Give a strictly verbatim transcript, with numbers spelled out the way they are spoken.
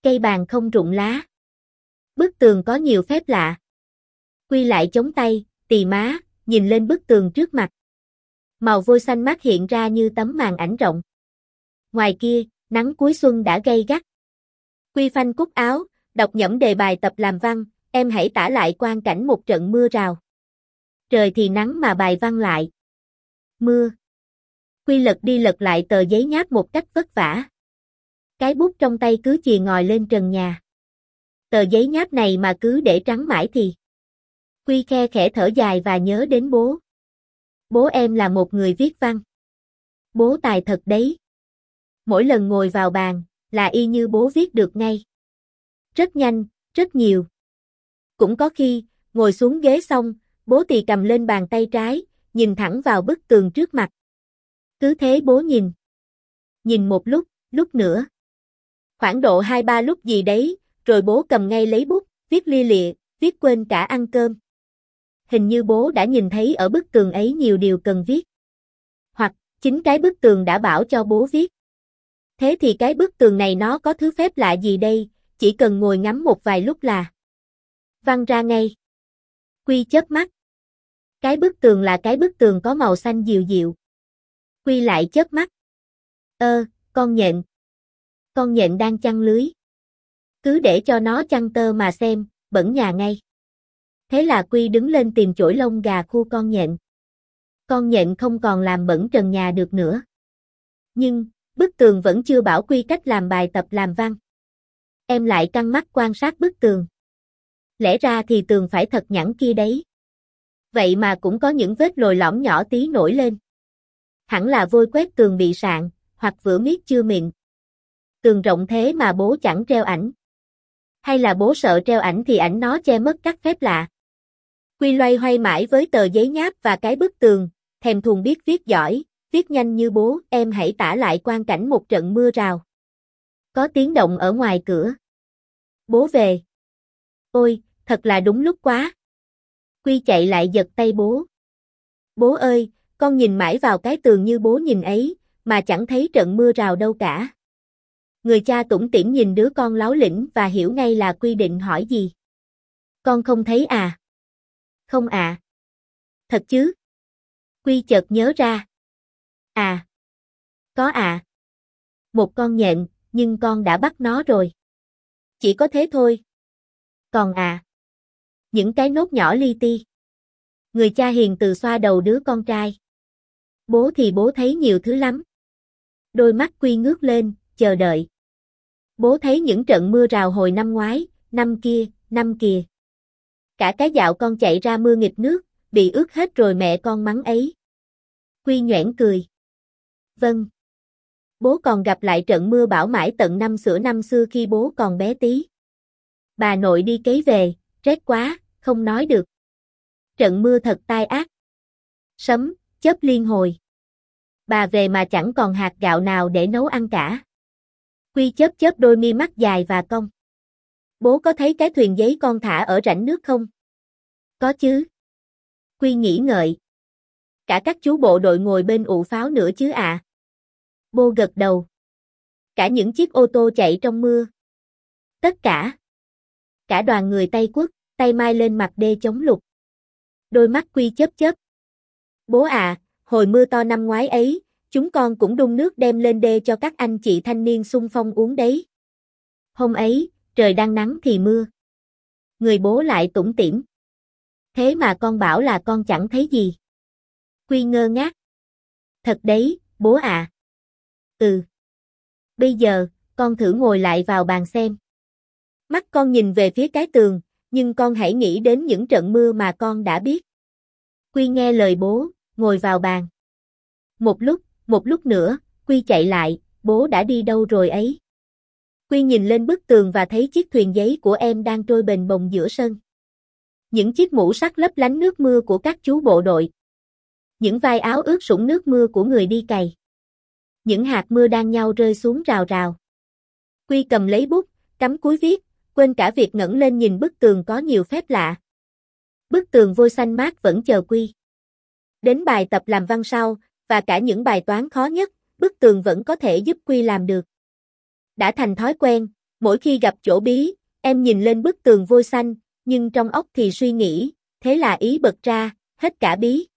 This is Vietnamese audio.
Cây bàn không rụng lá. Bức tường có nhiều phép lạ. Quy lại chống tay, tì má, nhìn lên bức tường trước mặt. Màu vôi xanh mát hiện ra như tấm màn ảnh rộng. Ngoài kia, nắng cuối xuân đã gay gắt. Quy phanh cúc áo, đọc nhẩm đề bài tập làm văn, em hãy tả lại quang cảnh một trận mưa rào. Trời thì nắng mà bài văn lại. Mưa. Quy lật đi lật lại tờ giấy nháp một cách vất vả. Cái bút trong tay cứ chì ngòi lên trần nhà. Tờ giấy nháp này mà cứ để trắng mãi thì. Quy khe khẽ thở dài và nhớ đến bố. Bố em là một người viết văn. Bố tài thật đấy. Mỗi lần ngồi vào bàn, là y như bố viết được ngay. Rất nhanh, rất nhiều. Cũng có khi, ngồi xuống ghế xong, bố thì cầm lên bàn tay trái, nhìn thẳng vào bức tường trước mặt. Cứ thế bố nhìn. Nhìn một lúc, lúc nữa. Khoảng độ hai ba lúc gì đấy, rồi bố cầm ngay lấy bút, viết lia lịa, viết quên cả ăn cơm. Hình như bố đã nhìn thấy ở bức tường ấy nhiều điều cần viết. Hoặc, chính cái bức tường đã bảo cho bố viết. Thế thì cái bức tường này nó có thứ phép lạ gì đây, chỉ cần ngồi ngắm một vài lúc là văn ra ngay. Quy chớp mắt. Cái bức tường là cái bức tường có màu xanh dịu dịu. Quy lại chớp mắt. Ơ, con nhện. Con nhện đang chăn lưới. Cứ để cho nó chăn tơ mà xem, bẩn nhà ngay. Thế là Quy đứng lên tìm chổi lông gà khu con nhện. Con nhện không còn làm bẩn trần nhà được nữa. Nhưng, bức tường vẫn chưa bảo Quy cách làm bài tập làm văn. Em lại căng mắt quan sát bức tường. Lẽ ra thì tường phải thật nhẵn kia đấy. Vậy mà cũng có những vết lồi lõm nhỏ tí nổi lên. Hẳn là vôi quét tường bị sạn, hoặc vữa miết chưa mịn. Tường rộng thế mà bố chẳng treo ảnh. Hay là bố sợ treo ảnh thì ảnh nó che mất các phép lạ. Quy loay hoay mãi với tờ giấy nháp và cái bức tường, thèm thuồng biết viết giỏi, viết nhanh như bố, em hãy tả lại quang cảnh một trận mưa rào. Có tiếng động ở ngoài cửa. Bố về. Ôi, thật là đúng lúc quá. Quy chạy lại giật tay bố. Bố ơi, con nhìn mãi vào cái tường như bố nhìn ấy, mà chẳng thấy trận mưa rào đâu cả. Người cha tủm tỉm nhìn đứa con láu lỉnh và hiểu ngay là Quy định hỏi gì. Con không thấy à? Không ạ. À. Thật chứ? Quy chợt nhớ ra. À. Có à. Một con nhện, nhưng con đã bắt nó rồi. Chỉ có thế thôi. Còn à. Những cái nốt nhỏ li ti. Người cha hiền từ xoa đầu đứa con trai. Bố thì bố thấy nhiều thứ lắm. Đôi mắt Quy ngước lên, chờ đợi. Bố thấy những trận mưa rào hồi năm ngoái, năm kia, năm kìa. Cả cái dạo con chạy ra mưa nghịch nước, bị ướt hết rồi mẹ con mắng ấy. Quy nhoẻn cười. Vâng. Bố còn gặp lại trận mưa bão mãi tận năm xửa năm xưa khi bố còn bé tí. Bà nội đi cấy về, rét quá, không nói được. Trận mưa thật tai ác. Sấm, chớp liên hồi. Bà về mà chẳng còn hạt gạo nào để nấu ăn cả. Quy chớp chớp đôi mi mắt dài và cong. Bố có thấy cái thuyền giấy con thả ở rãnh nước không? Có chứ. Quy nghĩ ngợi. Cả các chú bộ đội ngồi bên ụ pháo nữa chứ ạ. À? Bố gật đầu. Cả những chiếc ô tô chạy trong mưa. Tất cả. Cả đoàn người tay quất, tay mai lên mặt đê chống lụt. Đôi mắt Quy chớp chớp. Bố à, hồi mưa to năm ngoái ấy, chúng con cũng đun nước đem lên đê cho các anh chị thanh niên xung phong uống đấy. Hôm ấy, trời đang nắng thì mưa. Người bố lại tủm tỉm. Thế mà con bảo là con chẳng thấy gì. Quy ngơ ngác. Thật đấy, bố à. Ừ. Bây giờ, con thử ngồi lại vào bàn xem. Mắt con nhìn về phía cái tường, nhưng con hãy nghĩ đến những trận mưa mà con đã biết. Quy nghe lời bố, ngồi vào bàn. Một lúc, một lúc nữa, Quy chạy lại, bố đã đi đâu rồi ấy? Quy nhìn lên bức tường và thấy chiếc thuyền giấy của em đang trôi bềnh bồng giữa sân. Những chiếc mũ sắt lấp lánh nước mưa của các chú bộ đội. Những vai áo ướt sũng nước mưa của người đi cày. Những hạt mưa đang nhau rơi xuống rào rào. Quy cầm lấy bút, cắm cúi viết, quên cả việc ngẩng lên nhìn bức tường có nhiều phép lạ. Bức tường vôi xanh mát vẫn chờ Quy. Đến bài tập làm văn sau, và cả những bài toán khó nhất, bức tường vẫn có thể giúp Quy làm được. Đã thành thói quen, Mỗi khi gặp chỗ bí, em nhìn lên bức tường vôi xanh, nhưng trong óc thì suy nghĩ, thế là ý bật ra, hết cả bí.